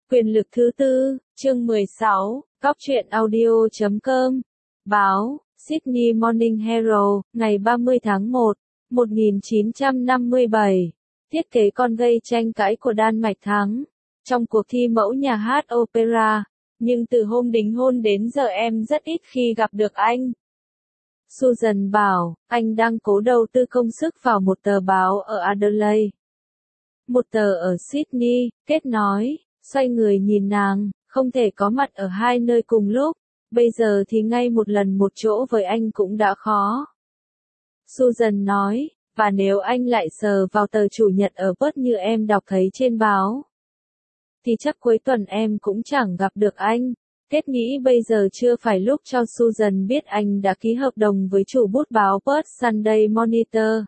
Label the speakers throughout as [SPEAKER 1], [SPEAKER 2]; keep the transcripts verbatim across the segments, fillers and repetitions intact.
[SPEAKER 1] Quyền lực thứ tư, chương mười sáu, Cóc truyện audio chấm com. Báo, Sydney Morning Herald, ngày ba mươi tháng một, một nghìn chín trăm năm mươi bảy. Thiết kế con gây tranh cãi của Đan Mạch thắng trong cuộc thi mẫu nhà hát opera, nhưng từ hôm đính hôn đến giờ em rất ít khi gặp được anh. Susan bảo, anh đang cố đầu tư công sức vào một tờ báo ở Adelaide. Một tờ ở Sydney, Kết nói, xoay người nhìn nàng, không thể có mặt ở hai nơi cùng lúc, bây giờ thì ngay một lần một chỗ với anh cũng đã khó. Susan nói, và nếu anh lại sờ vào tờ chủ nhật ở Perth như em đọc thấy trên báo, thì chắc cuối tuần em cũng chẳng gặp được anh. Kết nghĩ bây giờ chưa phải lúc cho Susan biết anh đã ký hợp đồng với chủ bút báo Perth Sunday Monitor.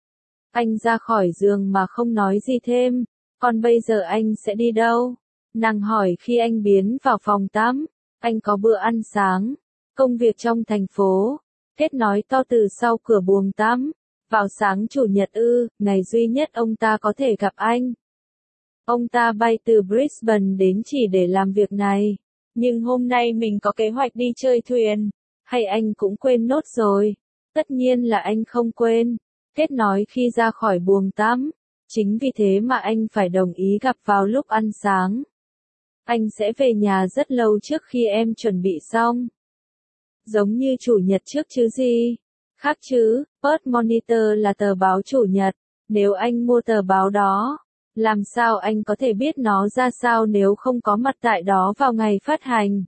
[SPEAKER 1] Anh ra khỏi giường mà không nói gì thêm. Còn bây giờ anh sẽ đi đâu? Nàng hỏi khi anh biến vào phòng tắm. Anh có bữa ăn sáng. Công việc trong thành phố. Kết nói to từ sau cửa buồng tắm. Vào sáng chủ nhật ư, ngày duy nhất ông ta có thể gặp anh. Ông ta bay từ Brisbane đến chỉ để làm việc này. Nhưng hôm nay mình có kế hoạch đi chơi thuyền. Hay anh cũng quên nốt rồi? Tất nhiên là anh không quên. Kết nói khi ra khỏi buồng tắm. Chính vì thế mà anh phải đồng ý gặp vào lúc ăn sáng. Anh sẽ về nhà rất lâu trước khi em chuẩn bị xong. Giống như chủ nhật trước chứ gì? Khác chứ, Perth Monitor là tờ báo chủ nhật. Nếu anh mua tờ báo đó, làm sao anh có thể biết nó ra sao nếu không có mặt tại đó vào ngày phát hành?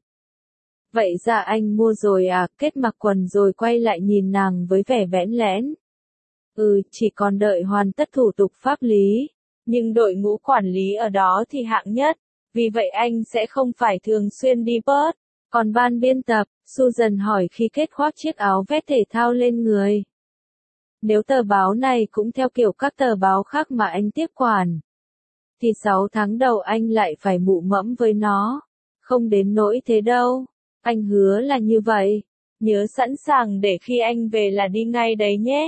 [SPEAKER 1] Vậy ra anh mua rồi à? Kết mặc quần rồi quay lại nhìn nàng với vẻ bẽn lẽn. Ừ, chỉ còn đợi hoàn tất thủ tục pháp lý. Nhưng đội ngũ quản lý ở đó thì hạng nhất. Vì vậy anh sẽ không phải thường xuyên đi Perth. Còn ban biên tập, Susan hỏi khi Kết khoác chiếc áo vest thể thao lên người. Nếu tờ báo này cũng theo kiểu các tờ báo khác mà anh tiếp quản, thì sáu tháng đầu anh lại phải mụ mẫm với nó. Không đến nỗi thế đâu. Anh hứa là như vậy. Nhớ sẵn sàng để khi anh về là đi ngay đấy nhé.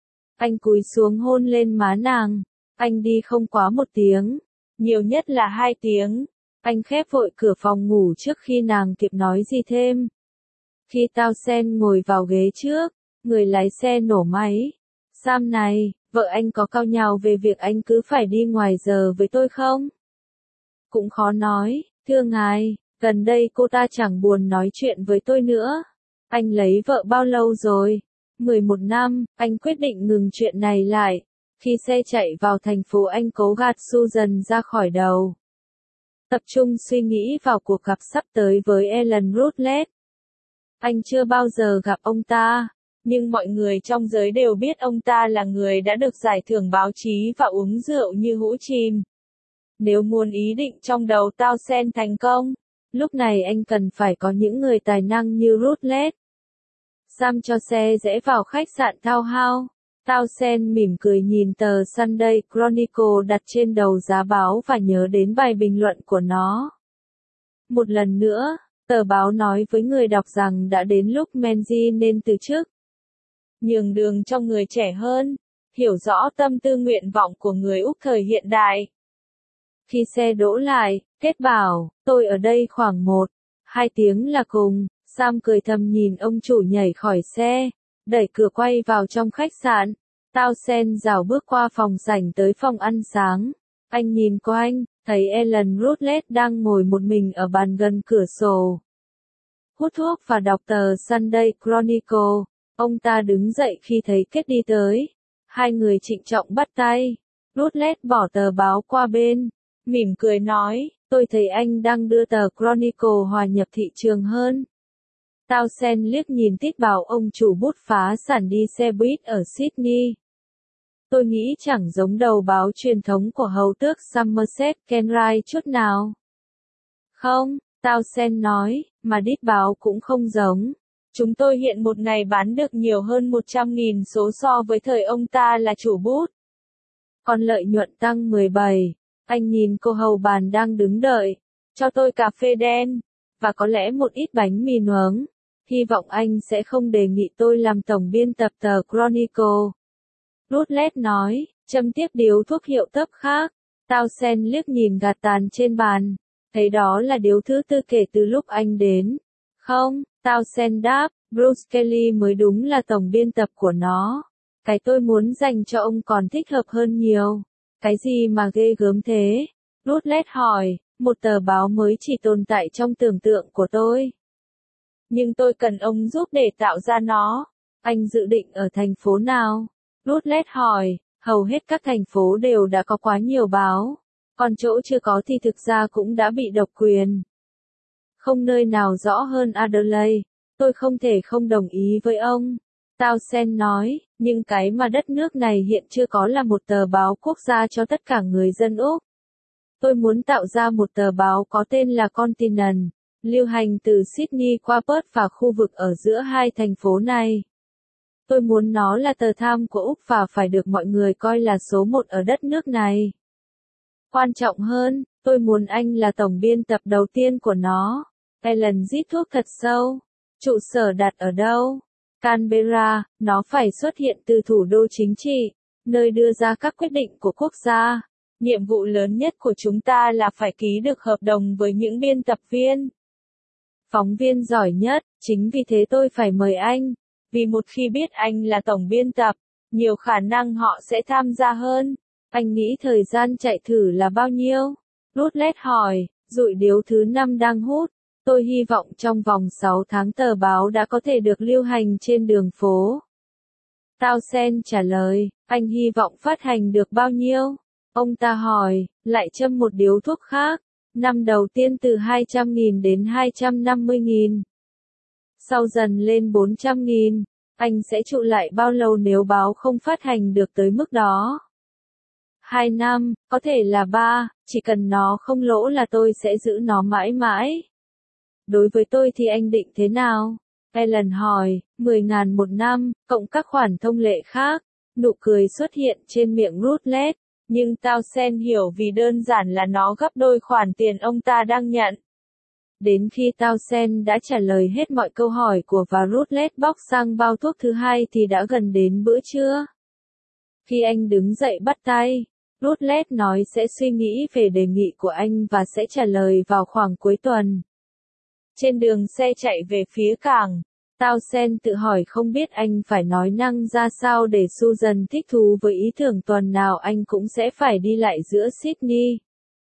[SPEAKER 1] Anh cúi xuống hôn lên má nàng. Anh đi không quá một tiếng. Nhiều nhất là hai tiếng. Anh khép vội cửa phòng ngủ trước khi nàng kịp nói gì thêm. Khi Townsend ngồi vào ghế trước, người lái xe nổ máy. Sam này, vợ anh có cao nhào về việc anh cứ phải đi ngoài giờ với tôi không? Cũng khó nói, thưa ngài, gần đây cô ta chẳng buồn nói chuyện với tôi nữa. Anh lấy vợ bao lâu rồi? mười một năm, anh quyết định ngừng chuyện này lại. Khi xe chạy vào thành phố anh cố gạt Susan ra khỏi đầu. Tập trung suy nghĩ vào cuộc gặp sắp tới với Ellen Rutledge. Anh chưa bao giờ gặp ông ta, nhưng mọi người trong giới đều biết ông ta là người đã được giải thưởng báo chí và uống rượu như hũ chìm. Nếu muốn ý định trong đầu Townsend thành công, lúc này anh cần phải có những người tài năng như Rutledge. Sam cho xe rẽ vào khách sạn Townhouse. Townsend mỉm cười nhìn tờ Sunday Chronicle đặt trên đầu giá báo và nhớ đến bài bình luận của nó. Một lần nữa, tờ báo nói với người đọc rằng đã đến lúc Menzies nên từ chức. Nhường đường cho người trẻ hơn, hiểu rõ tâm tư nguyện vọng của người Úc thời hiện đại. Khi xe đỗ lại, Kết bảo, tôi ở đây khoảng một, hai tiếng là cùng. Sam cười thầm nhìn ông chủ nhảy khỏi xe, đẩy cửa quay vào trong khách sạn. Townsend rảo bước qua phòng rảnh tới phòng ăn sáng. Anh nhìn quanh, thấy Ellen Rutledge đang ngồi một mình ở bàn gần cửa sổ, hút thuốc và đọc tờ Sunday Chronicle. Ông ta đứng dậy khi thấy Kết đi tới. Hai người trịnh trọng bắt tay. Rutledge bỏ tờ báo qua bên, mỉm cười nói, tôi thấy anh đang đưa tờ Chronicle hòa nhập thị trường hơn. Townsend liếc nhìn tít bảo ông chủ bút phá sản đi xe buýt ở Sydney. Tôi nghĩ chẳng giống đầu báo truyền thống của hầu tước Somerset Kenrai chút nào. Không, Townsend nói, mà đít báo cũng không giống. Chúng tôi hiện một ngày bán được nhiều hơn một trăm nghìn số so với thời ông ta là chủ bút. Còn lợi nhuận tăng mười bảy. Anh nhìn cô hầu bàn đang đứng đợi. Cho tôi cà phê đen, và có lẽ một ít bánh mì nướng. Hy vọng anh sẽ không đề nghị tôi làm tổng biên tập tờ Chronicle. Rutledge nói, châm tiếp điếu thuốc hiệu tấp khác. Townsend liếc nhìn gạt tàn trên bàn. Thấy đó là điều thứ tư kể từ lúc anh đến. Không, Townsend đáp, Bruce Kelly mới đúng là tổng biên tập của nó. Cái tôi muốn dành cho ông còn thích hợp hơn nhiều. Cái gì mà ghê gớm thế? Rutledge hỏi, một tờ báo mới chỉ tồn tại trong tưởng tượng của tôi. Nhưng tôi cần ông giúp để tạo ra nó. Anh dự định ở thành phố nào? Rutledge hỏi, hầu hết các thành phố đều đã có quá nhiều báo. Còn chỗ chưa có thì thực ra cũng đã bị độc quyền. Không nơi nào rõ hơn Adelaide. Tôi không thể không đồng ý với ông. Townsend nói, nhưng cái mà đất nước này hiện chưa có là một tờ báo quốc gia cho tất cả người dân Úc. Tôi muốn tạo ra một tờ báo có tên là Continent, lưu hành từ Sydney qua Perth và khu vực ở giữa hai thành phố này. Tôi muốn nó là tờ tham của Úc và phải được mọi người coi là số một ở đất nước này. Quan trọng hơn, tôi muốn anh là tổng biên tập đầu tiên của nó. Ellen rít thuốc thật sâu. Trụ sở đặt ở đâu? Canberra, nó phải xuất hiện từ thủ đô chính trị, nơi đưa ra các quyết định của quốc gia. Nhiệm vụ lớn nhất của chúng ta là phải ký được hợp đồng với những biên tập viên. Phóng viên giỏi nhất, chính vì thế tôi phải mời anh. Vì một khi biết anh là tổng biên tập, nhiều khả năng họ sẽ tham gia hơn. Anh nghĩ thời gian chạy thử là bao nhiêu? Rutledge hỏi, dụi điếu thứ năm đang hút. Tôi hy vọng trong vòng sáu tháng tờ báo đã có thể được lưu hành trên đường phố. Townsend trả lời, anh hy vọng phát hành được bao nhiêu? Ông ta hỏi, lại châm một điếu thuốc khác. Năm đầu tiên từ hai trăm nghìn đến hai trăm năm mươi nghìn. Sau dần lên bốn trăm nghìn. Anh sẽ trụ lại bao lâu nếu báo không phát hành được tới mức đó? Hai năm, có thể là ba, chỉ cần nó không lỗ là tôi sẽ giữ nó mãi mãi. Đối với tôi thì anh định thế nào? Ellen hỏi, mười ngàn một năm, cộng các khoản thông lệ khác. Nụ cười xuất hiện trên miệng Rutledge, nhưng Townsend hiểu vì đơn giản là nó gấp đôi khoản tiền ông ta đang nhận. Đến khi Townsend đã trả lời hết mọi câu hỏi của và Rutledge bóc sang bao thuốc thứ hai thì đã gần đến bữa trưa. Khi anh đứng dậy bắt tay, Rutledge nói sẽ suy nghĩ về đề nghị của anh và sẽ trả lời vào khoảng cuối tuần. Trên đường xe chạy về phía cảng, Townsend tự hỏi không biết anh phải nói năng ra sao để Susan thích thú với ý tưởng tuần nào anh cũng sẽ phải đi lại giữa Sydney,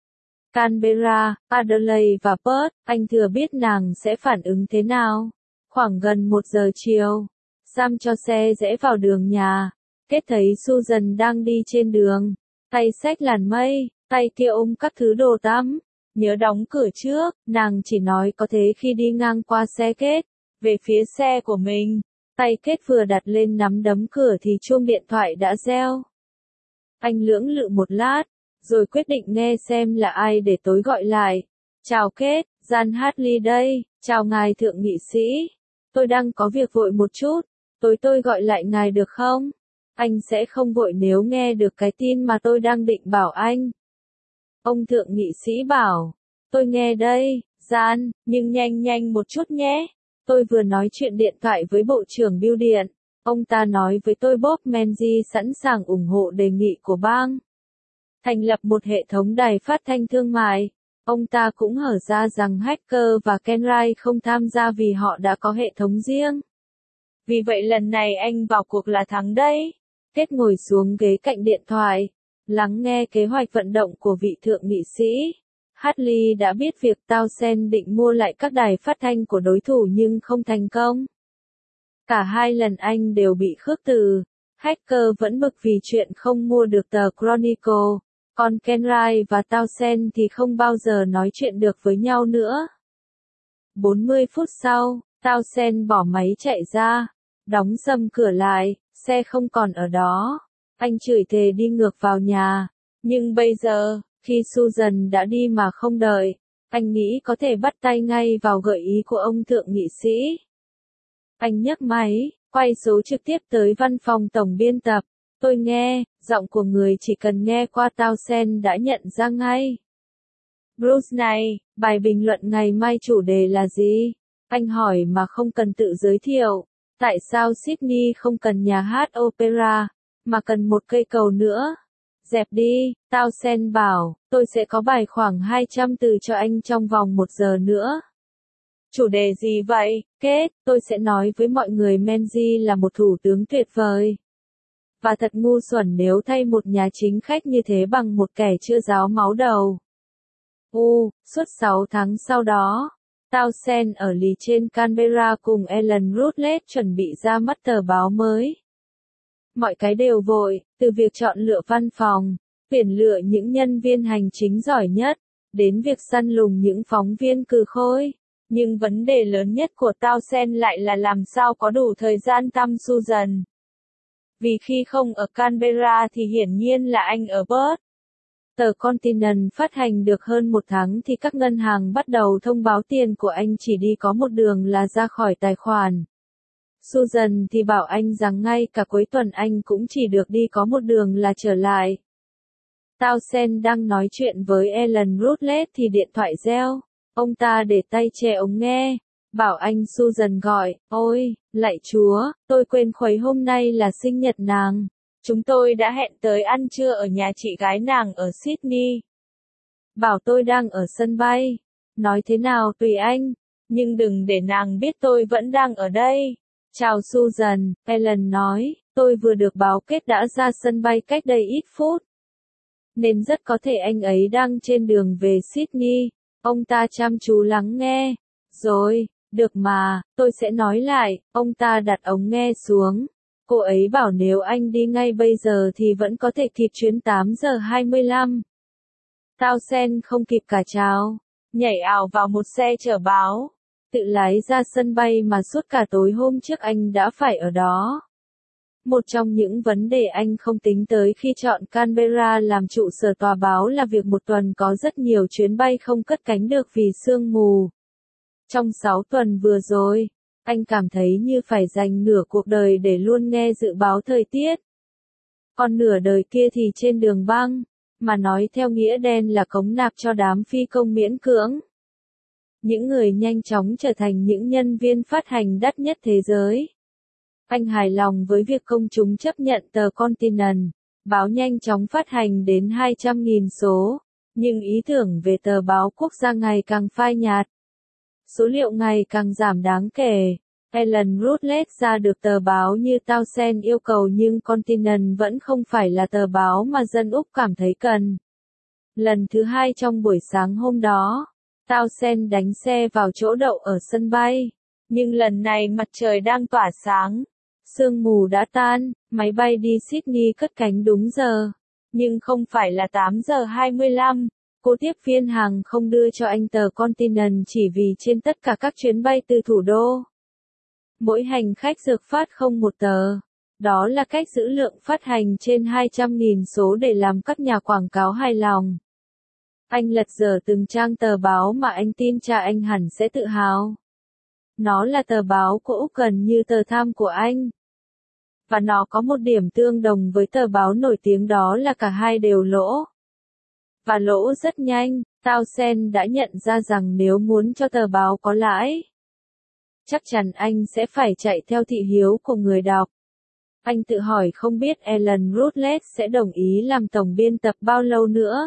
[SPEAKER 1] Canberra, Adelaide và Perth. Anh thừa biết nàng sẽ phản ứng thế nào. Khoảng gần một giờ chiều, Sam cho xe rẽ vào đường nhà. Kết thấy Susan đang đi trên đường, tay xách làn mây, tay kia ôm các thứ đồ tắm. Nhớ đóng cửa trước, nàng chỉ nói có thế khi đi ngang qua xe Kết. Về phía xe của mình, tay Kết vừa đặt lên nắm đấm cửa thì chuông điện thoại đã reo. Anh lưỡng lự một lát, rồi quyết định nghe xem là ai để tối gọi lại. Chào Kết, Jan Hartley đây, chào ngài thượng nghị sĩ. Tôi đang có việc vội một chút, tối tôi gọi lại ngài được không? Anh sẽ không vội nếu nghe được cái tin mà tôi đang định bảo anh. Ông thượng nghị sĩ bảo, tôi nghe đây, Jan, nhưng nhanh nhanh một chút nhé. Tôi vừa nói chuyện điện thoại với Bộ trưởng Bưu điện. Ông ta nói với tôi Bob Menzies sẵn sàng ủng hộ đề nghị của bang thành lập một hệ thống đài phát thanh thương mại. Ông ta cũng hở ra rằng Hacker và Kenwright không tham gia vì họ đã có hệ thống riêng. Vì vậy lần này anh vào cuộc là thắng đấy. Kết ngồi xuống ghế cạnh điện thoại, lắng nghe kế hoạch vận động của vị thượng nghị sĩ. Hartley đã biết việc Townsend định mua lại các đài phát thanh của đối thủ nhưng không thành công. Cả hai lần anh đều bị khước từ. Hacker vẫn bực vì chuyện không mua được tờ Chronicle, còn Kenwright và Townsend thì không bao giờ nói chuyện được với nhau nữa. bốn mươi phút sau, Townsend bỏ máy chạy ra, đóng sầm cửa lại, xe không còn ở đó. Anh chửi thề đi ngược vào nhà, nhưng bây giờ, khi Susan đã đi mà không đợi, anh nghĩ có thể bắt tay ngay vào gợi ý của ông thượng nghị sĩ. Anh nhấc máy, quay số trực tiếp tới văn phòng tổng biên tập. Tôi nghe, giọng của người chỉ cần nghe qua Townsend đã nhận ra ngay. Bruce này, bài bình luận ngày mai chủ đề là gì? Anh hỏi mà không cần tự giới thiệu. Tại sao Sydney không cần nhà hát opera, mà cần một cây cầu nữa? Dẹp đi, Townsend bảo, tôi sẽ có bài khoảng hai trăm từ cho anh trong vòng một giờ nữa. Chủ đề gì vậy? Kết, tôi sẽ nói với mọi người Menzies là một thủ tướng tuyệt vời. Và thật ngu xuẩn nếu thay một nhà chính khách như thế bằng một kẻ chưa ráo máu đầu. U, suốt sáu tháng sau đó, Townsend ở lì trên Canberra cùng Ellen Rutledge chuẩn bị ra mắt tờ báo mới. Mọi cái đều vội, từ việc chọn lựa văn phòng, tuyển lựa những nhân viên hành chính giỏi nhất, đến việc săn lùng những phóng viên cừ khôi. Nhưng vấn đề lớn nhất của Townsend lại là làm sao có đủ thời gian thăm Susan. Vì khi không ở Canberra thì hiển nhiên là anh ở Perth. Tờ Continent phát hành được hơn một tháng thì các ngân hàng bắt đầu thông báo tiền của anh chỉ đi có một đường là ra khỏi tài khoản. Susan thì bảo anh rằng ngay cả cuối tuần anh cũng chỉ được đi có một đường là trở lại. Townsend đang nói chuyện với Ellen Rutledge thì điện thoại reo. Ông ta để tay che ống nghe, bảo anh Susan gọi, ôi, lạy chúa, tôi quên khuấy hôm nay là sinh nhật nàng. Chúng tôi đã hẹn tới ăn trưa ở nhà chị gái nàng ở Sydney. Bảo tôi đang ở sân bay. Nói thế nào tùy anh, nhưng đừng để nàng biết tôi vẫn đang ở đây. Chào Susan, Ellen nói, tôi vừa được báo kết đã ra sân bay cách đây ít phút. Nên rất có thể anh ấy đang trên đường về Sydney. Ông ta chăm chú lắng nghe. Rồi, được mà, tôi sẽ nói lại. Ông ta đặt ống nghe xuống. Cô ấy bảo nếu anh đi ngay bây giờ thì vẫn có thể kịp chuyến tám giờ hai mươi lăm. Townsend không kịp cả chào, nhảy ào vào một xe chở báo, tự lái ra sân bay mà suốt cả tối hôm trước anh đã phải ở đó. Một trong những vấn đề anh không tính tới khi chọn Canberra làm trụ sở tòa báo là việc một tuần có rất nhiều chuyến bay không cất cánh được vì sương mù. Trong sáu tuần vừa rồi, anh cảm thấy như phải dành nửa cuộc đời để luôn nghe dự báo thời tiết. Còn nửa đời kia thì trên đường băng, mà nói theo nghĩa đen là cống nạp cho đám phi công miễn cưỡng. Những người nhanh chóng trở thành những nhân viên phát hành đắt nhất thế giới. Anh hài lòng với việc công chúng chấp nhận tờ Continent, báo nhanh chóng phát hành đến hai trăm nghìn số, nhưng ý tưởng về tờ báo quốc gia ngày càng phai nhạt. Số liệu ngày càng giảm đáng kể. Ellen Rutledge ra được tờ báo như Townsend yêu cầu nhưng Continent vẫn không phải là tờ báo mà dân Úc cảm thấy cần. Lần thứ hai trong buổi sáng hôm đó, Townsend đánh xe vào chỗ đậu ở sân bay. Nhưng lần này mặt trời đang tỏa sáng. Sương mù đã tan, máy bay đi Sydney cất cánh đúng giờ. Nhưng không phải là tám giờ hai mươi lăm. Cô tiếp viên hàng không đưa cho anh tờ Continent chỉ vì trên tất cả các chuyến bay từ thủ đô, mỗi hành khách được phát không một tờ. Đó là cách giữ lượng phát hành trên hai trăm nghìn số để làm các nhà quảng cáo hài lòng. Anh lật dở từng trang tờ báo mà anh tin cha anh hẳn sẽ tự hào. Nó là tờ báo của Úc gần như tờ Times của anh. Và nó có một điểm tương đồng với tờ báo nổi tiếng đó là cả hai đều lỗ. Và lỗ rất nhanh, Townsend đã nhận ra rằng nếu muốn cho tờ báo có lãi, chắc chắn anh sẽ phải chạy theo thị hiếu của người đọc. Anh tự hỏi không biết Ellen Rutledge sẽ đồng ý làm tổng biên tập bao lâu nữa.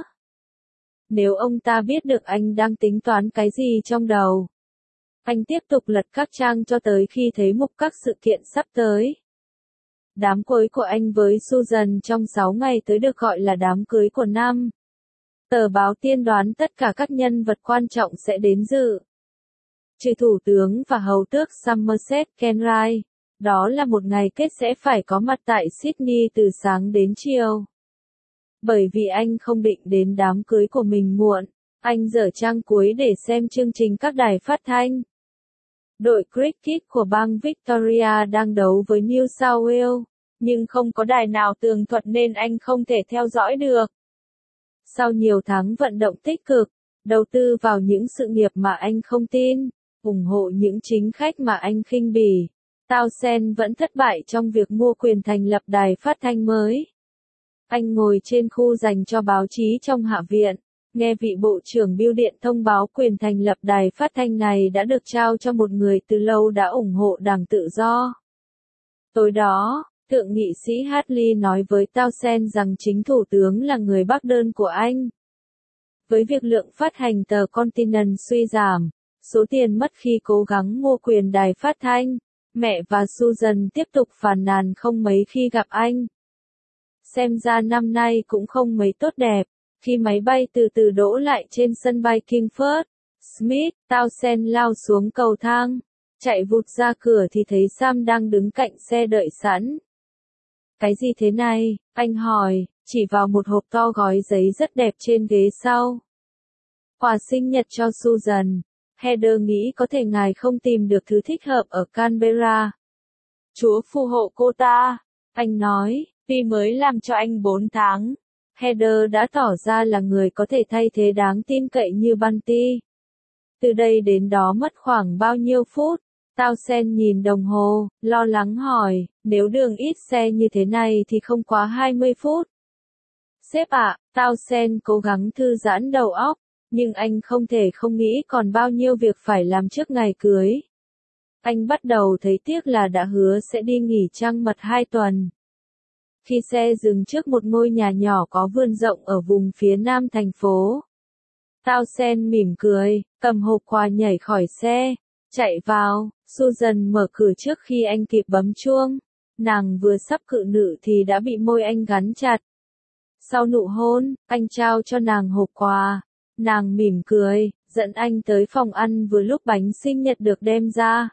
[SPEAKER 1] Nếu ông ta biết được anh đang tính toán cái gì trong đầu. Anh tiếp tục lật các trang cho tới khi thấy mục các sự kiện sắp tới. Đám cưới của anh với Susan trong sáu ngày tới được gọi là đám cưới của năm. Tờ báo tiên đoán tất cả các nhân vật quan trọng sẽ đến dự. Trừ thủ tướng và hầu tước Somerset Kenrai, đó là một ngày kết sẽ phải có mặt tại Sydney từ sáng đến chiều. Bởi vì anh không định đến đám cưới của mình muộn, anh dở trang cuối để xem chương trình các đài phát thanh. Đội cricket của bang Victoria đang đấu với New South Wales, nhưng không có đài nào tường thuật nên anh không thể theo dõi được. Sau nhiều tháng vận động tích cực, đầu tư vào những sự nghiệp mà anh không tin, ủng hộ những chính khách mà anh khinh bỉ, Townsend vẫn thất bại trong việc mua quyền thành lập đài phát thanh mới. Anh ngồi trên khu dành cho báo chí trong Hạ viện, nghe vị Bộ trưởng Bưu điện thông báo quyền thành lập đài phát thanh này đã được trao cho một người từ lâu đã ủng hộ Đảng Tự do. Tối đó, Thượng nghị sĩ Hartley nói với Townsend rằng chính thủ tướng là người bác đơn của anh. Với việc lượng phát hành tờ Continent suy giảm, số tiền mất khi cố gắng mua quyền đài phát thanh, mẹ và Susan tiếp tục phàn nàn không mấy khi gặp anh. Xem ra năm nay cũng không mấy tốt đẹp. Khi máy bay từ từ đỗ lại trên sân bay Kingford, Smith, Townsend lao xuống cầu thang. Chạy vụt ra cửa thì thấy Sam đang đứng cạnh xe đợi sẵn. Cái gì thế này? Anh hỏi, chỉ vào một hộp to gói giấy rất đẹp trên ghế sau. Quà sinh nhật cho Susan. Heather nghĩ có thể ngài không tìm được thứ thích hợp ở Canberra. Chúa phù hộ cô ta. Anh nói, vì mới làm cho anh bốn tháng. Heather đã tỏ ra là người có thể thay thế đáng tin cậy như Bunty. Từ đây đến đó mất khoảng bao nhiêu phút? Townsend nhìn đồng hồ, lo lắng hỏi, nếu đường ít xe như thế này thì không quá hai mươi phút. Sếp ạ, à, Townsend cố gắng thư giãn đầu óc, nhưng anh không thể không nghĩ còn bao nhiêu việc phải làm trước ngày cưới. Anh bắt đầu thấy tiếc là đã hứa sẽ đi nghỉ trăng mật hai tuần. Khi xe dừng trước một ngôi nhà nhỏ có vườn rộng ở vùng phía nam thành phố, Townsend mỉm cười, cầm hộp quà nhảy khỏi xe, chạy vào. Susan mở cửa trước khi anh kịp bấm chuông. Nàng vừa sắp cự nữ thì đã bị môi anh gắn chặt. Sau nụ hôn, anh trao cho nàng hộp quà. Nàng mỉm cười, dẫn anh tới phòng ăn vừa lúc bánh sinh nhật được đem ra.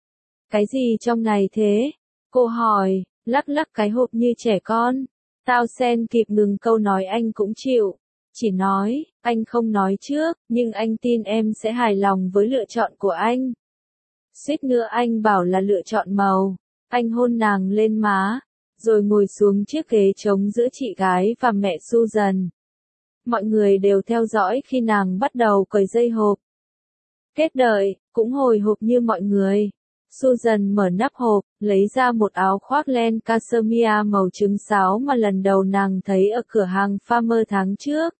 [SPEAKER 1] Cái gì trong này thế? Cô hỏi, lắc lắc cái hộp như trẻ con. Townsend kịp ngừng câu nói anh cũng chịu. Chỉ nói, anh không nói trước, nhưng anh tin em sẽ hài lòng với lựa chọn của anh. Suýt nữa anh bảo là lựa chọn màu. Anh hôn nàng lên má, rồi ngồi xuống chiếc ghế trống giữa chị gái và mẹ Susan. Mọi người đều theo dõi khi nàng bắt đầu cởi dây hộp. Kết đợi, cũng hồi hộp như mọi người. Susan mở nắp hộp, lấy ra một áo khoác len cashmere màu trứng sáo mà lần đầu nàng thấy ở cửa hàng Farmer tháng trước.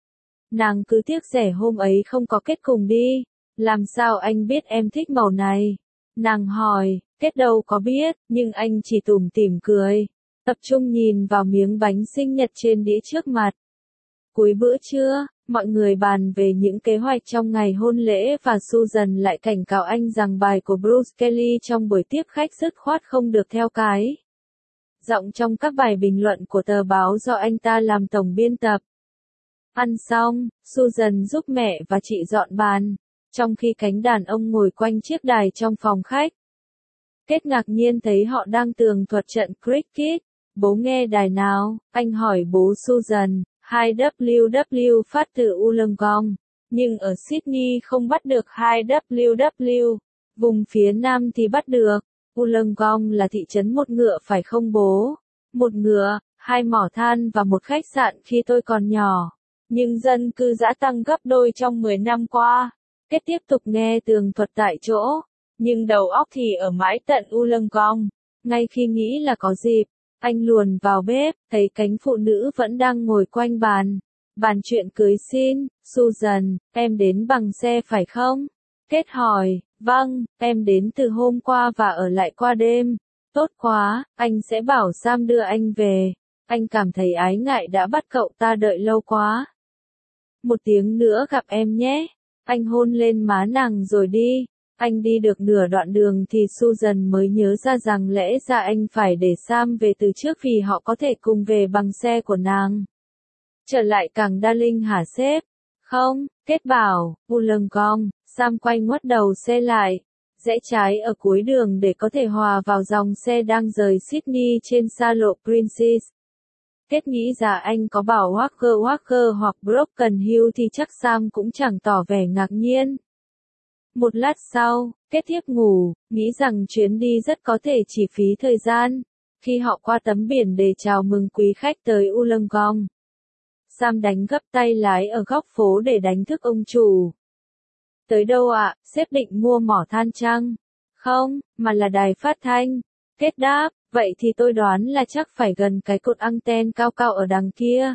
[SPEAKER 1] Nàng cứ tiếc rẻ hôm ấy không có kết cùng đi. Làm sao anh biết em thích màu này? Nàng hỏi, Kết đâu có biết, nhưng anh chỉ tủm tỉm cười. Tập trung nhìn vào miếng bánh sinh nhật trên đĩa trước mặt. Cuối bữa trưa, mọi người bàn về những kế hoạch trong ngày hôn lễ và Susan lại cảnh cáo anh rằng bài của Bruce Kelly trong buổi tiếp khách dứt khoát không được theo cái giọng trong các bài bình luận của tờ báo do anh ta làm tổng biên tập. Ăn xong, Susan giúp mẹ và chị dọn bàn, trong khi cánh đàn ông ngồi quanh chiếc đài trong phòng khách. Kết ngạc nhiên thấy họ đang tường thuật trận cricket. Bố nghe đài nào? Anh hỏi bố Susan. hai W W phát từ Wollongong, nhưng ở Sydney không bắt được hai W W. Vùng phía Nam thì bắt được. Wollongong là thị trấn một ngựa phải không bố? Một ngựa, hai mỏ than và một khách sạn khi tôi còn nhỏ. Nhưng dân cư dã tăng gấp đôi trong mười năm qua. Kết tiếp tục nghe tường thuật tại chỗ. Nhưng đầu óc thì ở mãi tận Wollongong. Ngay khi nghĩ là có dịp, anh luồn vào bếp, thấy cánh phụ nữ vẫn đang ngồi quanh bàn. Bàn chuyện cưới xin, Susan, em đến bằng xe phải không? Kết hỏi, vâng, em đến từ hôm qua và ở lại qua đêm. Tốt quá, anh sẽ bảo Sam đưa anh về. Anh cảm thấy ái ngại đã bắt cậu ta đợi lâu quá. Một tiếng nữa gặp em nhé. Anh hôn lên má nàng rồi đi. Anh đi được nửa đoạn đường thì Susan mới nhớ ra rằng lẽ ra anh phải để Sam về từ trước vì họ có thể cùng về bằng xe của nàng. Trở lại cảng Darling hả sếp? Không, Kết bảo, Wollongong. Sam quay ngoắt đầu xe lại, rẽ trái ở cuối đường để có thể hòa vào dòng xe đang rời Sydney trên xa lộ Princess. Kết nghĩ ra anh có bảo Walker Walker hoặc Broken Hill thì chắc Sam cũng chẳng tỏ vẻ ngạc nhiên. Một lát sau, Kết thiếp ngủ, nghĩ rằng chuyến đi rất có thể chỉ phí thời gian. Khi họ qua tấm biển để chào mừng quý khách tới Wollongong, Sam đánh gấp tay lái ở góc phố để đánh thức ông chủ. Tới đâu ạ? À? Sếp định mua mỏ than chăng? Không, mà là đài phát thanh. Kết đáp, vậy thì tôi đoán là chắc phải gần cái cột anten cao cao ở đằng kia.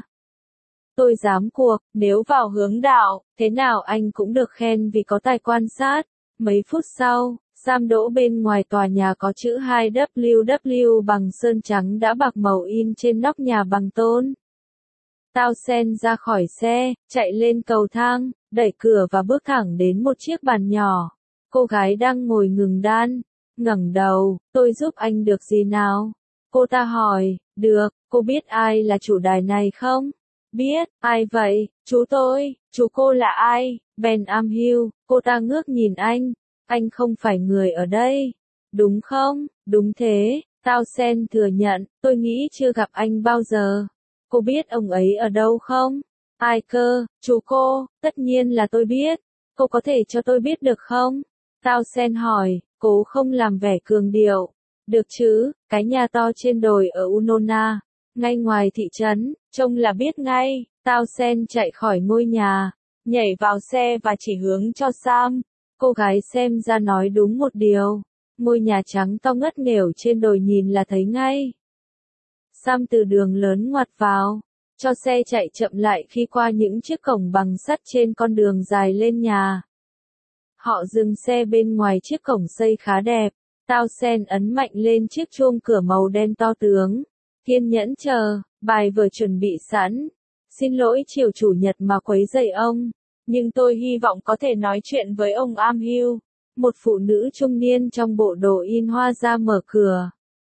[SPEAKER 1] Tôi dám cuộc, nếu vào hướng đạo, thế nào anh cũng được khen vì có tài quan sát. Mấy phút sau, Sam đỗ bên ngoài tòa nhà có chữ hai W W bằng sơn trắng đã bạc màu in trên nóc nhà bằng tôn. Townsend ra khỏi xe, chạy lên cầu thang, đẩy cửa và bước thẳng đến một chiếc bàn nhỏ. Cô gái đang ngồi ngừng đan, ngẩng đầu, tôi giúp anh được gì nào? Cô ta hỏi, được, cô biết ai là chủ đài này không? Biết, ai vậy? Chú tôi, chú cô là ai? Ben Amhill. Cô ta ngước nhìn anh, anh không phải người ở đây, đúng không? Đúng thế, Townsend thừa nhận, tôi nghĩ chưa gặp anh bao giờ. Cô biết ông ấy ở đâu không? Ai cơ, chú cô, tất nhiên là tôi biết. Cô có thể cho tôi biết được không? Townsend hỏi, cố không làm vẻ cường điệu. Được chứ, cái nhà to trên đồi ở Unona, ngay ngoài thị trấn, trông là biết ngay. Townsend chạy khỏi ngôi nhà, nhảy vào xe và chỉ hướng cho Sam. Cô gái xem ra nói đúng một điều. Ngôi nhà trắng to ngất nghèo trên đồi nhìn là thấy ngay. Sam từ đường lớn ngoặt vào, cho xe chạy chậm lại khi qua những chiếc cổng bằng sắt trên con đường dài lên nhà. Họ dừng xe bên ngoài chiếc cổng xây khá đẹp. Townsend ấn mạnh lên chiếc chuông cửa màu đen to tướng. Kiên nhẫn chờ, bài vừa chuẩn bị sẵn. Xin lỗi chiều chủ nhật mà quấy rầy ông, nhưng tôi hy vọng có thể nói chuyện với ông Amhill. Một phụ nữ trung niên trong bộ đồ in hoa ra mở cửa.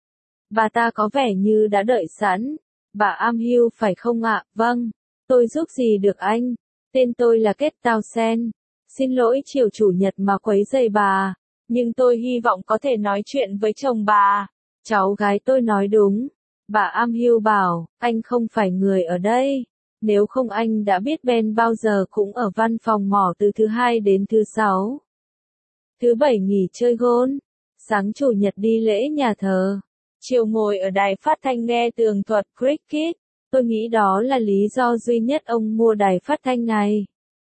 [SPEAKER 1] Bà ta có vẻ như đã đợi sẵn. Bà Amhill phải không ạ? Vâng. Tôi giúp gì được anh? Tên tôi là Kate Townsend. Xin lỗi chiều chủ nhật mà quấy rầy bà, nhưng tôi hy vọng có thể nói chuyện với chồng bà. Cháu gái tôi nói đúng. Bà Amhill bảo, anh không phải người ở đây. Nếu không anh đã biết Ben bao giờ cũng ở văn phòng mỏ từ thứ hai đến thứ sáu. Thứ bảy nghỉ chơi golf. Sáng chủ nhật đi lễ nhà thờ. Chiều ngồi ở đài phát thanh nghe tường thuật cricket. Tôi nghĩ đó là lý do duy nhất ông mua đài phát thanh này.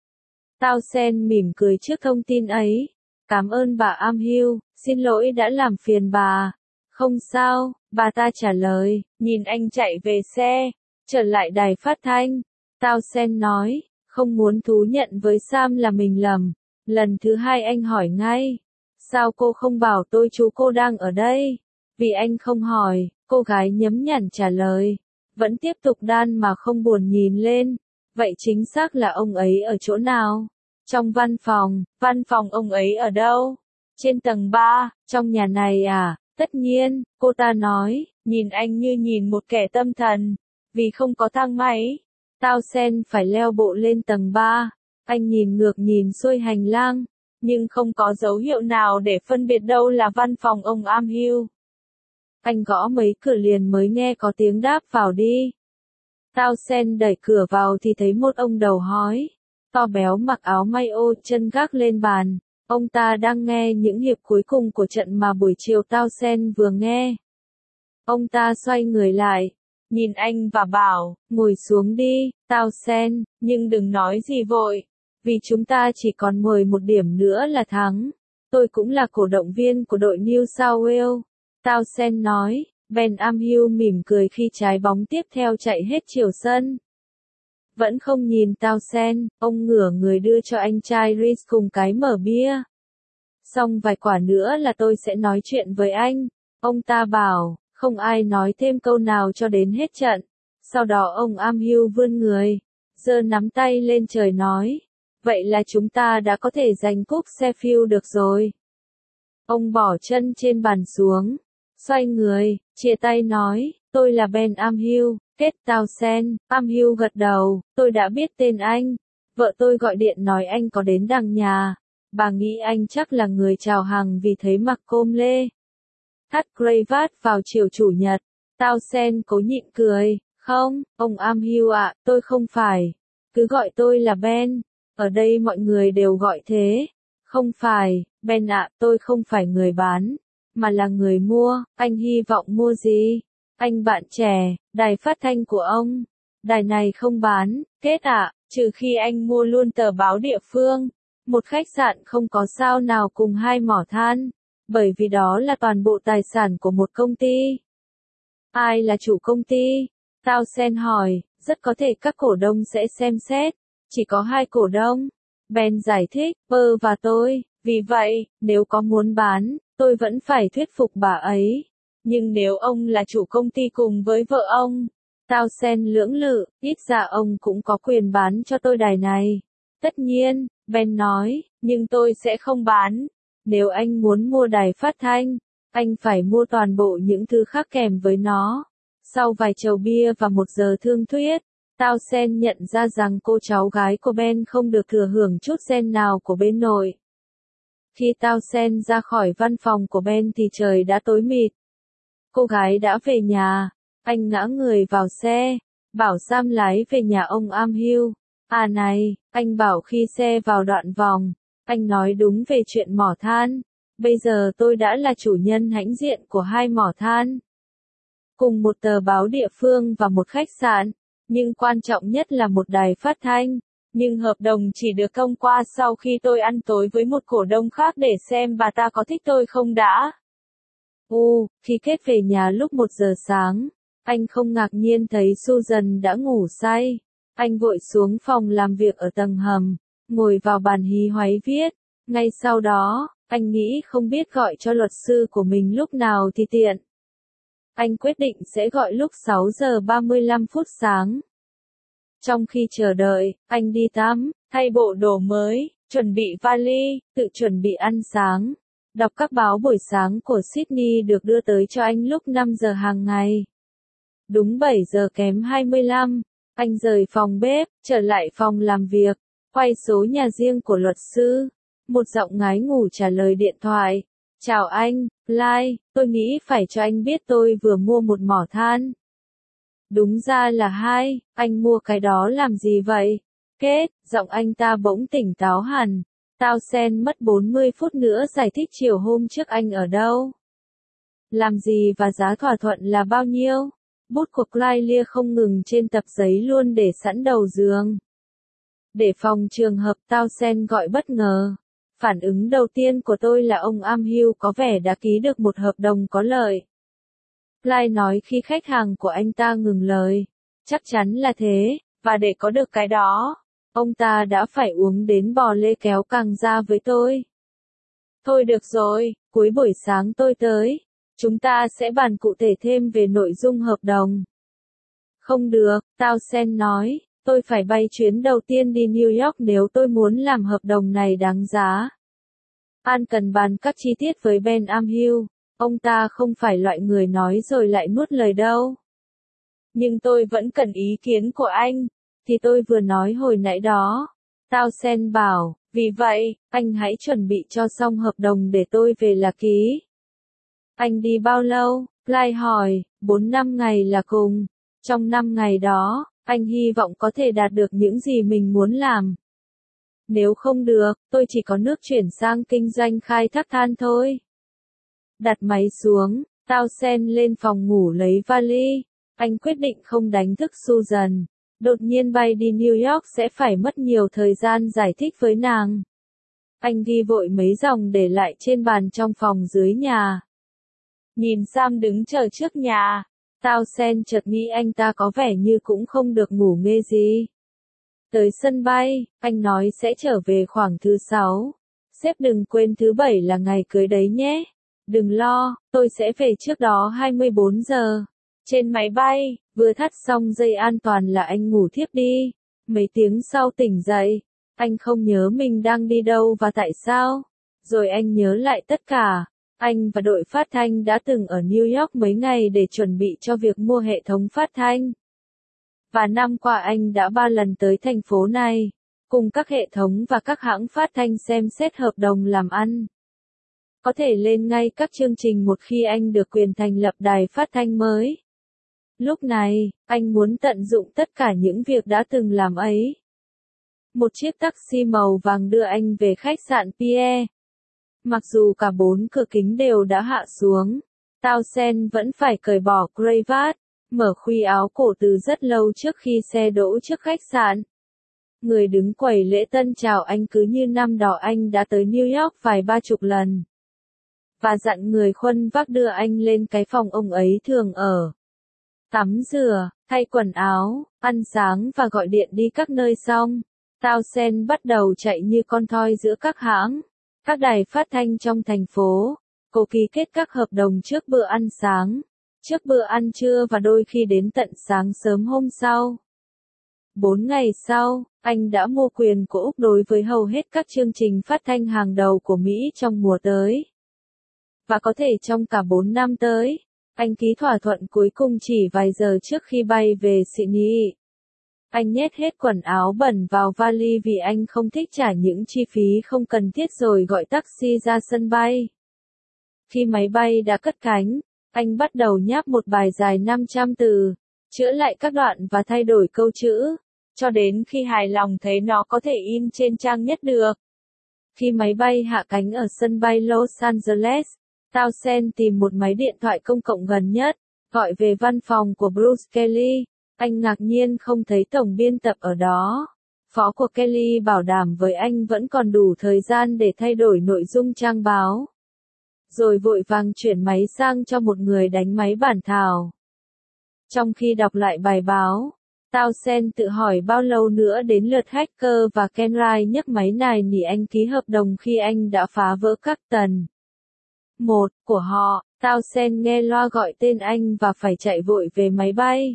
[SPEAKER 1] Townsend mỉm cười trước thông tin ấy. Cảm ơn bà Amhill, xin lỗi đã làm phiền bà. Không sao, bà ta trả lời, nhìn anh chạy về xe, trở lại đài phát thanh. Townsend nói, không muốn thú nhận với Sam là mình lầm. Lần thứ hai anh hỏi ngay, sao cô không bảo tôi chú cô đang ở đây? Vì anh không hỏi, cô gái nhấm nhặn trả lời, vẫn tiếp tục đan mà không buồn nhìn lên. Vậy chính xác là ông ấy ở chỗ nào? Trong văn phòng. Văn phòng ông ấy ở đâu? Trên tầng ba, trong nhà này à? Tất nhiên, cô ta nói, nhìn anh như nhìn một kẻ tâm thần, vì không có thang máy. Townsend phải leo bộ lên tầng ba. Anh nhìn ngược nhìn xuôi hành lang, nhưng không có dấu hiệu nào để phân biệt đâu là văn phòng ông Amhill. Anh gõ mấy cửa liền mới nghe có tiếng đáp vào đi. Townsend đẩy cửa vào thì thấy một ông đầu hói, to béo mặc áo may ô, chân gác lên bàn. Ông ta đang nghe những hiệp cuối cùng của trận mà buổi chiều Townsend vừa nghe. Ông ta xoay người lại, nhìn anh và bảo, ngồi xuống đi, Townsend, nhưng đừng nói gì vội, vì chúng ta chỉ còn mười một điểm nữa là thắng. Tôi cũng là cổ động viên của đội New South Wales. Townsend nói. Ben Amhill mỉm cười khi trái bóng tiếp theo chạy hết chiều sân. Vẫn không nhìn Townsend, ông ngửa người đưa cho anh trai Rhys cùng cái mở bia. Xong vài quả nữa là tôi sẽ nói chuyện với anh. Ông ta bảo, không ai nói thêm câu nào cho đến hết trận. Sau đó ông Amhill vươn người, giơ nắm tay lên trời nói, vậy là chúng ta đã có thể giành cúp Sheffield được rồi. Ông bỏ chân trên bàn xuống, xoay người, chia tay nói, tôi là Ben Amhill. Kate Townsend. Amhill gật đầu, tôi đã biết tên anh. Vợ tôi gọi điện nói anh có đến đằng nhà. Bà nghĩ anh chắc là người chào hàng vì thấy mặc com lê, thắt cravat vào chiều chủ nhật. Townsend cố nhịn cười, không, ông Amhill ạ, tôi không phải. Cứ gọi tôi là Ben. Ở đây mọi người đều gọi thế. Không phải, Ben ạ, tôi không phải người bán, mà là người mua. Anh hy vọng mua gì? Anh bạn trẻ, đài phát thanh của ông. Đài này không bán, Kết ạ, trừ khi anh mua luôn tờ báo địa phương. Một khách sạn không có sao nào cùng hai mỏ than. Bởi vì đó là toàn bộ tài sản của một công ty. Ai là chủ công ty? Townsend hỏi, rất có thể các cổ đông sẽ xem xét. Chỉ có hai cổ đông. Ben giải thích, Pearl và tôi, Vì vậy, nếu có muốn bán, tôi vẫn phải thuyết phục bà ấy. Nhưng nếu ông là chủ công ty cùng với vợ ông, Townsend lưỡng lự, ít ra ông cũng có quyền bán cho tôi đài này. Tất nhiên, Ben nói, nhưng tôi sẽ không bán. Nếu anh muốn mua đài phát thanh, anh phải mua toàn bộ những thứ khác kèm với nó. Sau vài chầu bia và một giờ thương thuyết, Townsend nhận ra rằng cô cháu gái của Ben không được thừa hưởng chút sen nào của bên nội. Khi Townsend ra khỏi văn phòng của Ben thì trời đã tối mịt. Cô gái đã về nhà, anh ngã người vào xe, bảo Sam lái về nhà ông Amhill. À này, anh bảo khi xe vào đoạn vòng, anh nói đúng về chuyện mỏ than. Bây giờ tôi đã là chủ nhân hãnh diện của hai mỏ than. Cùng một tờ báo địa phương và một khách sạn, nhưng quan trọng nhất là một đài phát thanh. Nhưng hợp đồng chỉ được thông qua sau khi tôi ăn tối với một cổ đông khác để xem bà ta có thích tôi không đã. U, khi Kết về nhà lúc một giờ sáng, anh không ngạc nhiên thấy Susan đã ngủ say. Anh vội xuống phòng làm việc ở tầng hầm, ngồi vào bàn hí hoáy viết. Ngay sau đó, anh nghĩ không biết gọi cho luật sư của mình lúc nào thì tiện. Anh quyết định sẽ gọi lúc sáu giờ ba mươi lăm phút sáng. Trong khi chờ đợi, anh đi tắm, thay bộ đồ mới, chuẩn bị vali, tự chuẩn bị ăn sáng. Đọc các báo buổi sáng của Sydney được đưa tới cho anh lúc năm giờ hàng ngày. Đúng bảy giờ kém hai mươi lăm, anh rời phòng bếp, trở lại phòng làm việc, quay số nhà riêng của luật sư. Một giọng ngái ngủ trả lời điện thoại. Chào anh, Clyde, tôi nghĩ phải cho anh biết tôi vừa mua một mỏ than. Đúng ra là hai, anh mua cái đó làm gì vậy? Kết, giọng anh ta bỗng tỉnh táo hẳn. Townsend mất bốn mươi phút nữa giải thích chiều hôm trước anh ở đâu. Làm gì và giá thỏa thuận là bao nhiêu? Bút của Clyde lia không ngừng trên tập giấy luôn để sẵn đầu giường. Để phòng trường hợp Townsend gọi bất ngờ. Phản ứng đầu tiên của tôi là ông Amhill có vẻ đã ký được một hợp đồng có lợi. Clyde nói khi khách hàng của anh ta ngừng lời. Chắc chắn là thế, và để có được cái đó, ông ta đã phải uống đến bò lê kéo càng ra với tôi. Thôi được rồi, cuối buổi sáng tôi tới. Chúng ta sẽ bàn cụ thể thêm về nội dung hợp đồng. Không được, Townsend nói, tôi phải bay chuyến đầu tiên đi New York nếu tôi muốn làm hợp đồng này đáng giá. An cần bàn các chi tiết với Ben Amhill, ông ta không phải loại người nói rồi lại nuốt lời đâu. Nhưng tôi vẫn cần ý kiến của anh, thì tôi vừa nói hồi nãy đó. Townsend bảo, vì vậy, anh hãy chuẩn bị cho xong hợp đồng để tôi về là ký. Anh đi bao lâu? Clyde hỏi, bốn năm ngày là cùng. Trong năm ngày đó, anh hy vọng có thể đạt được những gì mình muốn làm. Nếu không được, tôi chỉ có nước chuyển sang kinh doanh khai thác than thôi. Đặt máy xuống, Townsend lên phòng ngủ lấy vali. Anh quyết định không đánh thức Susan. Đột nhiên bay đi New York sẽ phải mất nhiều thời gian giải thích với nàng. Anh ghi vội mấy dòng để lại trên bàn trong phòng dưới nhà. Nhìn Sam đứng chờ trước nhà, Townsend chợt nghĩ anh ta có vẻ như cũng không được ngủ nghê gì. Tới sân bay, anh nói sẽ trở về khoảng thứ sáu. Sếp đừng quên thứ bảy là ngày cưới đấy nhé. Đừng lo, tôi sẽ về trước đó hai mươi bốn giờ. Trên máy bay, vừa thắt xong dây an toàn là anh ngủ thiếp đi. Mấy tiếng sau tỉnh dậy, anh không nhớ mình đang đi đâu và tại sao. Rồi anh nhớ lại tất cả. Anh và đội phát thanh đã từng ở New York mấy ngày để chuẩn bị cho việc mua hệ thống phát thanh. Và năm qua anh đã ba lần tới thành phố này, cùng các hệ thống và các hãng phát thanh xem xét hợp đồng làm ăn. Có thể lên ngay các chương trình một khi anh được quyền thành lập đài phát thanh mới. Lúc này, anh muốn tận dụng tất cả những việc đã từng làm ấy. Một chiếc taxi màu vàng đưa anh về khách sạn Pierre. Mặc dù cả bốn cửa kính đều đã hạ xuống, Townsend vẫn phải cởi bỏ cravat, mở khuy áo cổ từ rất lâu trước khi xe đỗ trước khách sạn. Người đứng quầy lễ tân chào anh cứ như năm đó anh đã tới New York vài ba chục lần. Và dặn người khuân vác đưa anh lên cái phòng ông ấy thường ở. Tắm rửa, thay quần áo, ăn sáng và gọi điện đi các nơi xong. Townsend bắt đầu chạy như con thoi giữa các hãng. các đài phát thanh trong thành phố. Cô ký kết các hợp đồng trước bữa ăn sáng, trước bữa ăn trưa và đôi khi đến tận sáng sớm hôm sau. Bốn ngày sau, anh đã mua quyền của Úc đối với hầu hết các chương trình phát thanh hàng đầu của Mỹ trong mùa tới. Và có thể trong cả bốn năm tới, anh ký thỏa thuận cuối cùng chỉ vài giờ trước khi bay về Sydney. Anh nhét hết quần áo bẩn vào vali vì anh không thích trả những chi phí không cần thiết rồi gọi taxi ra sân bay. Khi máy bay đã cất cánh, anh bắt đầu nháp một bài dài năm trăm từ, chữa lại các đoạn và thay đổi câu chữ, cho đến khi hài lòng thấy nó có thể in trên trang nhất được. Khi máy bay hạ cánh ở sân bay Los Angeles, Townsend tìm một máy điện thoại công cộng gần nhất, gọi về văn phòng của Bruce Kelly. Anh ngạc nhiên không thấy tổng biên tập ở đó. Phó của Kelly bảo đảm với anh vẫn còn đủ thời gian để thay đổi nội dung trang báo. Rồi vội vàng chuyển máy sang cho một người đánh máy bản thảo. Trong khi đọc lại bài báo, Townsend tự hỏi bao lâu nữa đến lượt hacker và Kenwright nhấc máy nài nỉ anh ký hợp đồng khi anh đã phá vỡ các tần. Một của họ, Townsend nghe loa gọi tên anh và phải chạy vội về máy bay.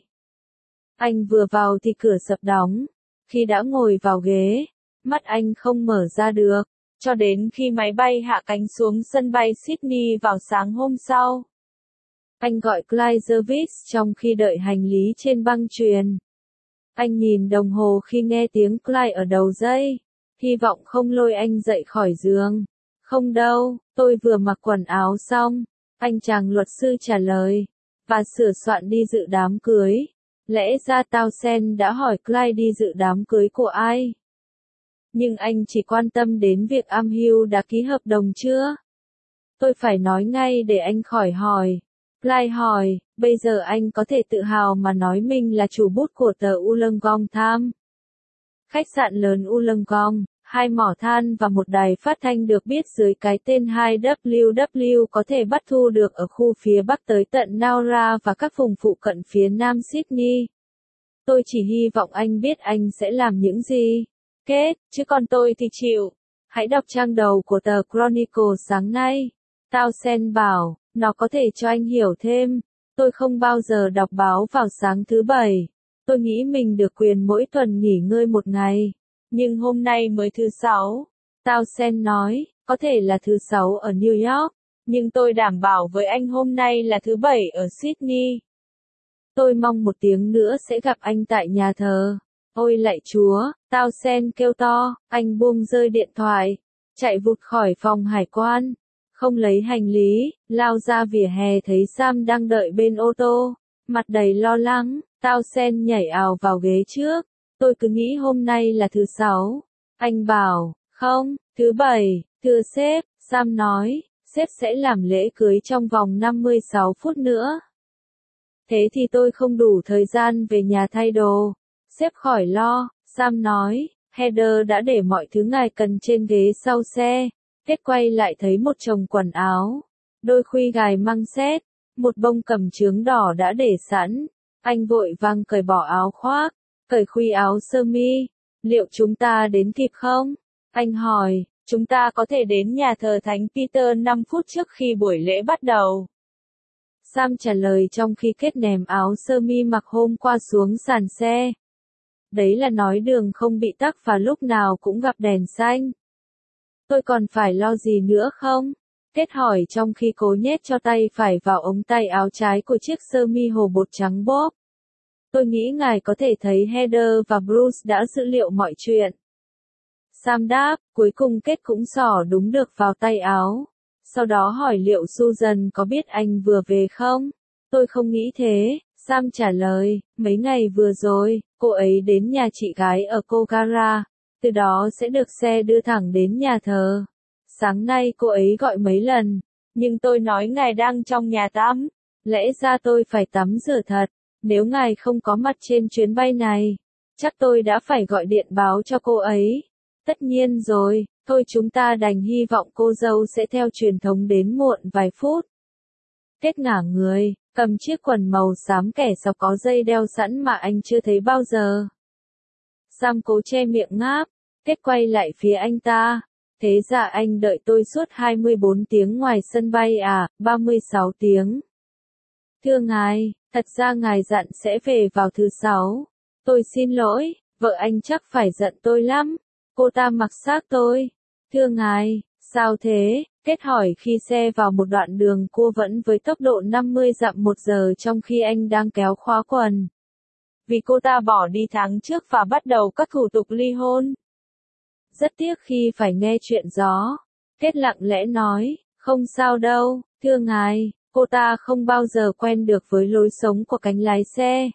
[SPEAKER 1] Anh vừa vào thì cửa sập đóng. Khi đã ngồi vào ghế, mắt anh không mở ra được, cho đến khi máy bay hạ cánh xuống sân bay Sydney vào sáng hôm sau. Anh gọi Clyde Jervis trong khi đợi hành lý trên băng chuyền. Anh nhìn đồng hồ khi nghe tiếng Clyde ở đầu dây, hy vọng không lôi anh dậy khỏi giường. Không đâu, tôi vừa mặc quần áo xong, anh chàng luật sư trả lời, và sửa soạn đi dự đám cưới. Lẽ ra Townsend đã hỏi Clyde đi dự đám cưới của ai. Nhưng anh chỉ quan tâm đến việc Am Hill đã ký hợp đồng chưa. Tôi phải nói ngay để anh khỏi hỏi. Clyde hỏi, bây giờ anh có thể tự hào mà nói mình là chủ bút của tờ Wollongong Times. Khách sạn lớn Wollongong, hai mỏ than và một đài phát thanh được biết dưới cái tên hai W W có thể bắt thu được ở khu phía bắc tới tận Nowra và các vùng phụ cận phía nam Sydney. Tôi chỉ hy vọng anh biết anh sẽ làm những gì. Kết, chứ còn tôi thì chịu. Hãy đọc trang đầu của tờ Chronicle sáng nay. Townsend bảo, nó có thể cho anh hiểu thêm. Tôi không bao giờ đọc báo vào sáng thứ bảy. Tôi nghĩ mình được quyền mỗi tuần nghỉ ngơi một ngày. Nhưng hôm nay mới thứ sáu. Townsend nói, có thể là thứ sáu ở New York, nhưng tôi đảm bảo với anh hôm nay là thứ bảy ở Sydney. Tôi mong một tiếng nữa sẽ gặp anh tại nhà thờ. Ôi lạy Chúa, Townsend kêu to, anh buông rơi điện thoại, chạy vụt khỏi phòng hải quan, không lấy hành lý, lao ra vỉa hè thấy Sam đang đợi bên ô tô, mặt đầy lo lắng. Townsend nhảy ào vào ghế trước. Tôi cứ nghĩ hôm nay là thứ sáu. Anh bảo, không, thứ bảy, thưa sếp, Sam nói, sếp sẽ làm lễ cưới trong vòng năm mươi sáu phút nữa. Thế thì tôi không đủ thời gian về nhà thay đồ. Sếp khỏi lo, Sam nói, Heather đã để mọi thứ ngài cần trên ghế sau xe. Kết quay lại thấy một chồng quần áo, đôi khuy gài măng xét, một bông cầm chướng đỏ đã để sẵn. Anh vội vàng cởi bỏ áo khoác, cởi khuy áo sơ mi. Liệu chúng ta đến kịp không? Anh hỏi, chúng ta có thể đến nhà thờ Thánh Peter năm phút trước khi buổi lễ bắt đầu. Sam trả lời trong khi kết nèm áo sơ mi mặc hôm qua xuống sàn xe. Đấy là nói đường không bị tắc và lúc nào cũng gặp đèn xanh. Tôi còn phải lo gì nữa không? Kết hỏi trong khi cố nhét cho tay phải vào ống tay áo trái của chiếc sơ mi hồ bột trắng bốp. Tôi nghĩ ngài có thể thấy Heather và Bruce đã dữ liệu mọi chuyện. Sam đáp, cuối cùng Kết cũng xỏ đúng được vào tay áo. Sau đó hỏi liệu Susan có biết anh vừa về không? Tôi không nghĩ thế, Sam trả lời, mấy ngày vừa rồi, cô ấy đến nhà chị gái ở Kogarah, từ đó sẽ được xe đưa thẳng đến nhà thờ. Sáng nay cô ấy gọi mấy lần, nhưng tôi nói ngài đang trong nhà tắm. Lẽ ra tôi phải tắm rửa thật, nếu ngài không có mặt trên chuyến bay này, chắc tôi đã phải gọi điện báo cho cô ấy. Tất nhiên rồi, thôi chúng ta đành hy vọng cô dâu sẽ theo truyền thống đến muộn vài phút. Kết ngả người, cầm chiếc quần màu xám kẻ sọc có dây đeo sẵn mà anh chưa thấy bao giờ. Sam cố che miệng ngáp, Kết quay lại phía anh ta. Thế ra anh đợi tôi suốt hai mươi bốn tiếng ngoài sân bay à, ba mươi sáu tiếng. Thưa ngài, thật ra ngài dặn sẽ về vào thứ sáu. Tôi xin lỗi, vợ anh chắc phải giận tôi lắm. Cô ta mặc xác tôi. Thưa ngài, sao thế? Kết hỏi khi xe vào một đoạn đường cua vẫn với tốc độ năm mươi dặm một giờ trong khi anh đang kéo khóa quần. Vì cô ta bỏ đi tháng trước và bắt đầu các thủ tục ly hôn. Rất tiếc khi phải nghe chuyện gió. Kết lặng lẽ nói, không sao đâu, thưa ngài, cô ta không bao giờ quen được với lối sống của cánh lái xe.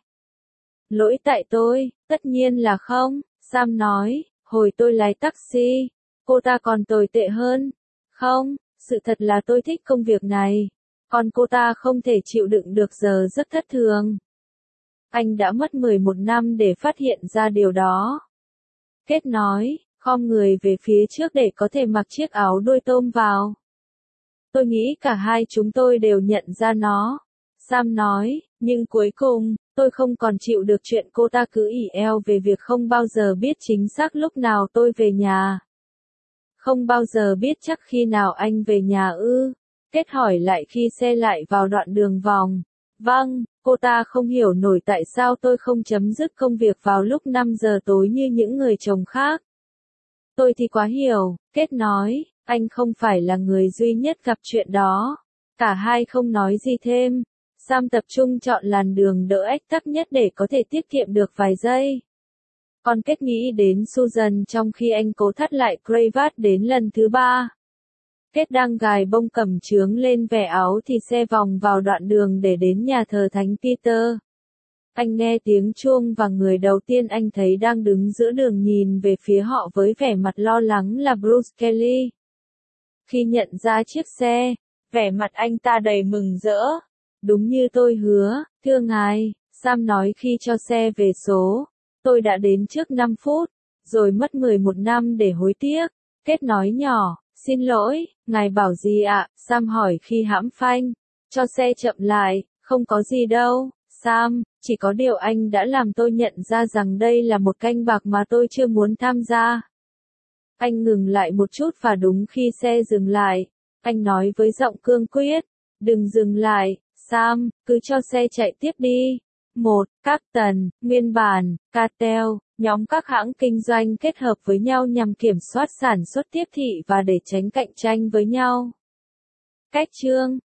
[SPEAKER 1] Lỗi tại tôi, tất nhiên là không, Sam nói, hồi tôi lái taxi, cô ta còn tồi tệ hơn. Không, sự thật là tôi thích công việc này, còn cô ta không thể chịu đựng được giờ rất thất thường. Anh đã mất mười một năm để phát hiện ra điều đó. Kết nói, khom người về phía trước để có thể mặc chiếc áo đuôi tôm vào. Tôi nghĩ cả hai chúng tôi đều nhận ra nó. Sam nói, nhưng cuối cùng, tôi không còn chịu được chuyện cô ta cứ ỉ eo về việc không bao giờ biết chính xác lúc nào tôi về nhà. Không bao giờ biết chắc khi nào anh về nhà ư? Kết hỏi lại khi xe lại vào đoạn đường vòng. Vâng, cô ta không hiểu nổi tại sao tôi không chấm dứt công việc vào lúc năm giờ tối như những người chồng khác. Tôi thì quá hiểu, Kết nói, anh không phải là người duy nhất gặp chuyện đó. Cả hai không nói gì thêm. Sam tập trung chọn làn đường đỡ ách tắc nhất để có thể tiết kiệm được vài giây. Còn Kết nghĩ đến Susan trong khi anh cố thắt lại cravat đến lần thứ ba. Kết đang gài bông cẩm chướng lên vẻ áo thì xe vòng vào đoạn đường để đến nhà thờ Thánh Peter. Anh nghe tiếng chuông và người đầu tiên anh thấy đang đứng giữa đường nhìn về phía họ với vẻ mặt lo lắng là Bruce Kelly. Khi nhận ra chiếc xe, vẻ mặt anh ta đầy mừng rỡ. Đúng như tôi hứa, thưa ngài, Sam nói khi cho xe về số. Tôi đã đến trước năm phút, rồi mất mười một năm để hối tiếc. Kết nói nhỏ, xin lỗi, ngài bảo gì ạ? Sam hỏi khi hãm phanh. Cho xe chậm lại, không có gì đâu, Sam, chỉ có điều anh đã làm tôi nhận ra rằng đây là một canh bạc mà tôi chưa muốn tham gia. Anh ngừng lại một chút và đúng khi xe dừng lại, anh nói với giọng cương quyết, đừng dừng lại, Sam, cứ cho xe chạy tiếp đi. một. Captain, nguyên bản, cartel, nhóm các hãng kinh doanh kết hợp với nhau nhằm kiểm soát sản xuất tiếp thị và để tránh cạnh tranh với nhau. Cách chương